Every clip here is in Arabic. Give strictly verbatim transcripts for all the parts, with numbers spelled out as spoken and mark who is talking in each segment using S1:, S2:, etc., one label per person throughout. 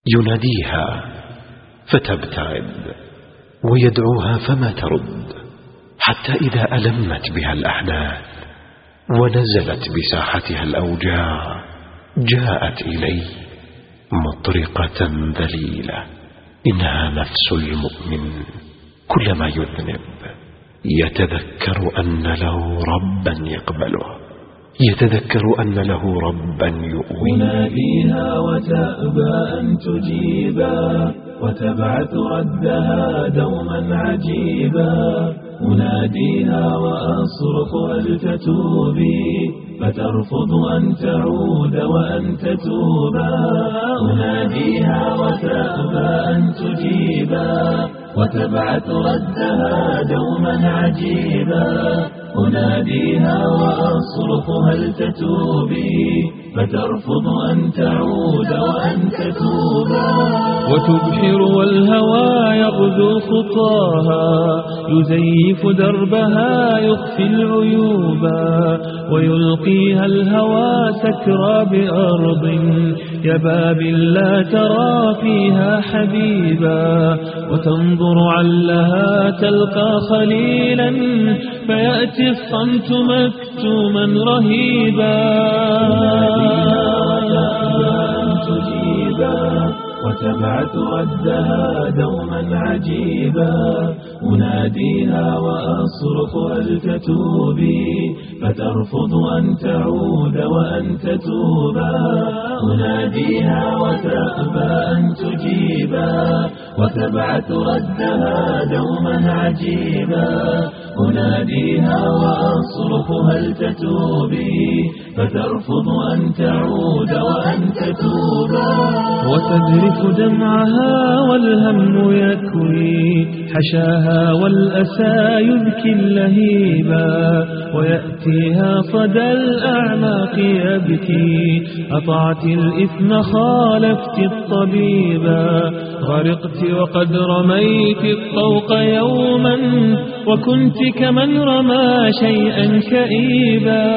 S1: يناديها فتبتعد، ويدعوها فما ترد، حتى إذا ألمت بها الأحداث ونزلت بساحتها الأوجاع جاءت إليه مطرقة ذليلة. إنها نفس المؤمن كلما يذنب يتذكر أن له ربا يقبله، يتذكر أن له ربا يؤويه.
S2: أناديها وتأبى أن تجيبا، وتبعث ردها دوما عجيبا. أناديها وأصرخ هل تتوبي، فترفض أن تعود وأن تتوبا. أناديها وتأبى أن تجيبا، وتبعث ردها دوما عجيبا. أناديها وأصرخ هل تتوبي، فترفض أن تعود وأن تتوبا.
S3: وتبحر والهوى يغدو خطاها، يزيف دربها يخفي العيوبا. ويلقيها الهوى سكرى بأرض يباب لا ترى فيها حبيبا. وتنظر علها تلقى خليلا، فيأتي الصمت مكتوما رهيبا.
S2: وتبعث ردها دوما عجيبا. أناديها وأصرخ هل تتوبي، فترفض أن تعود وأن تتوبا. أناديها وتأبى أن تجيبا، وتبعث ردها دوما عجيبا. أناديها وأصرخ هل تتوبي، فترفض أن تعود وأن تتوبا.
S3: وتذرف دمعها والهم يكوي حشاها، والأسى يبكي اللهيبا. ويأتيها صدى الأعناق يبكي، أطعت الإثم خالفت الطبيبا. غرقت وقد رميت الطوق يوما، وكنت كمن رمى شيئا كئيبا.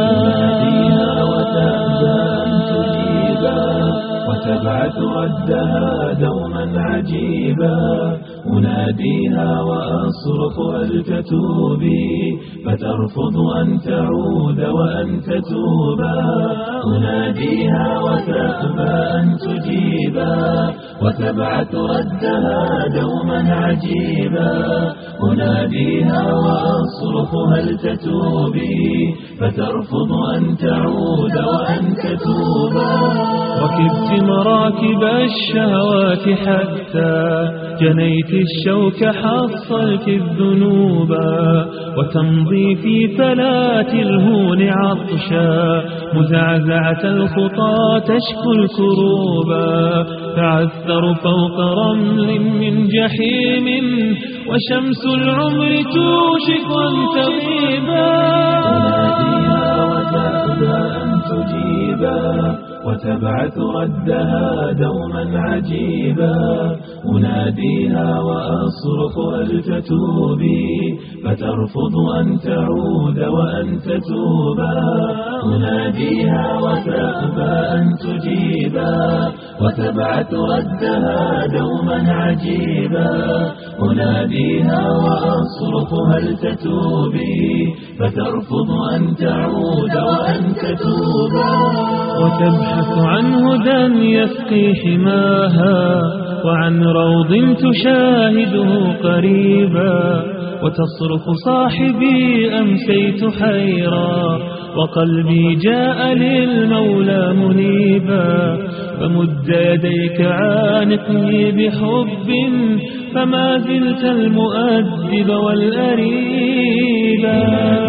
S2: وتبعث ردها دوما عجيبا. أناديها وأصرخ هل تتوبي، فترفض أن تعود وأن تتوبا. أناديها وتأبى أن تجيبا، وتبعث ردها دوما عجيبا. أناديها وأصرخ هل تتوبي، فترفض أن تعود وأن تتوبا.
S3: ركبت مراكب الشهوات حتى جنيت الشوك، حصلت الذنوبا. وتمضي في فلات الهون عطشا، مزعزعة الخطى تشكو الكروبا. تعثر فوق رمل من جحيم، وشمس العمر توشك أن تغيبا.
S2: أناديها وتأبى أن تجيبا، وتبعث ردها دوما عجيبا. أناديها وأصرخ هل تتوبي، فترفض أن تعود وأن تتوبا. أناديها وتأبى أن تجيبا، وتبعث ردها دوما عجيبا. أناديها وأصرخ هل تتوبي، فترفض أن تعود وأن تتوبا.
S3: وتبحث عن هدى يسقي حماها، وعن روض تشاهده قريبا. وتصرخ صاحبي أمسيت حيرا، وقلبي جاء للمولى منيبا. فمد يديك عانقني بحب، فما زلت المؤدب والأريبا.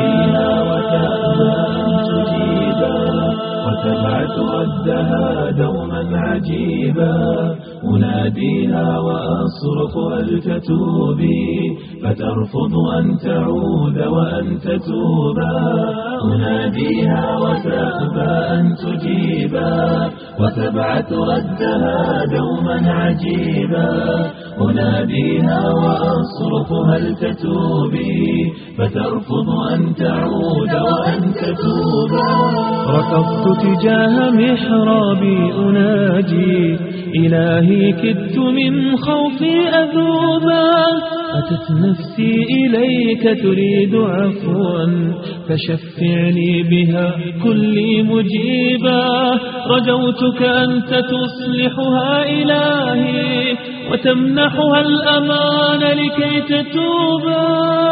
S2: وتبعث ردها دوما عجيبا. أناديها وأصرخ هل تتوبي، فترفض أن تعود وأن تتوبا. أناديها وتأبى أن تجيبا وتبعث ردها دوما عجيبا. أناديها وأصرخ هل تتوبي فترفض أن تعود وأن تتوبا.
S3: ركضت تجاه محرابي أناجي إلهي كدت من خوفي أذوبا. أتت نفسي إليك تريد عفوا فشفعني بها كلي مجيبا. رجوتك أنت تصلحها إلهي وتمنحها الأمان لكي تتوبا.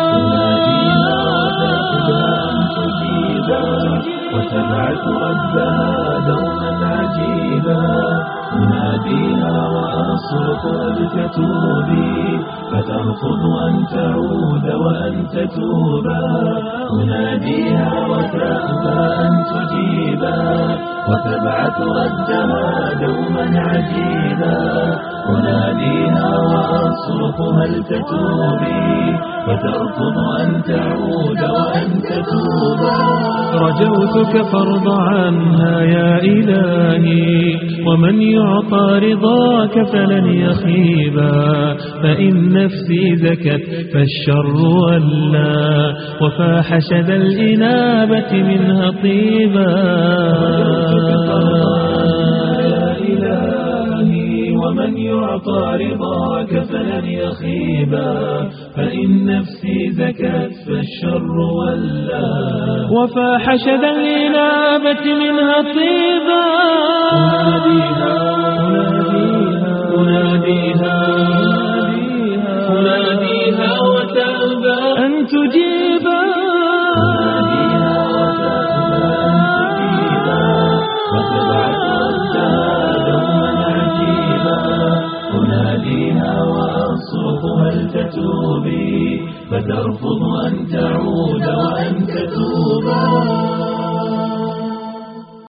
S2: وتبعث ردها دوما عجيبا. أناديها وأصرخ لتتوبي فترفض أن تعود وأن تتوبا. أناديها وتأبى أن تجيبا وتبعث ردها دوما عجيبا. أناديها وأصرخ هل تتوبي فترفض أن تعود وأن تتوبا.
S3: رجوتك فارض عنها يا إلهي ومن يعطى رضاك فلن يخيبا. فإن نفسي زكت فالشر ولى وفاح شذا الإنابة منها طيبا.
S2: ومن يعطى رضاك فلن يخيبا. فإن نفسي زكت فالشر ولا
S3: وفاح شذا الإنابة منها طيبا.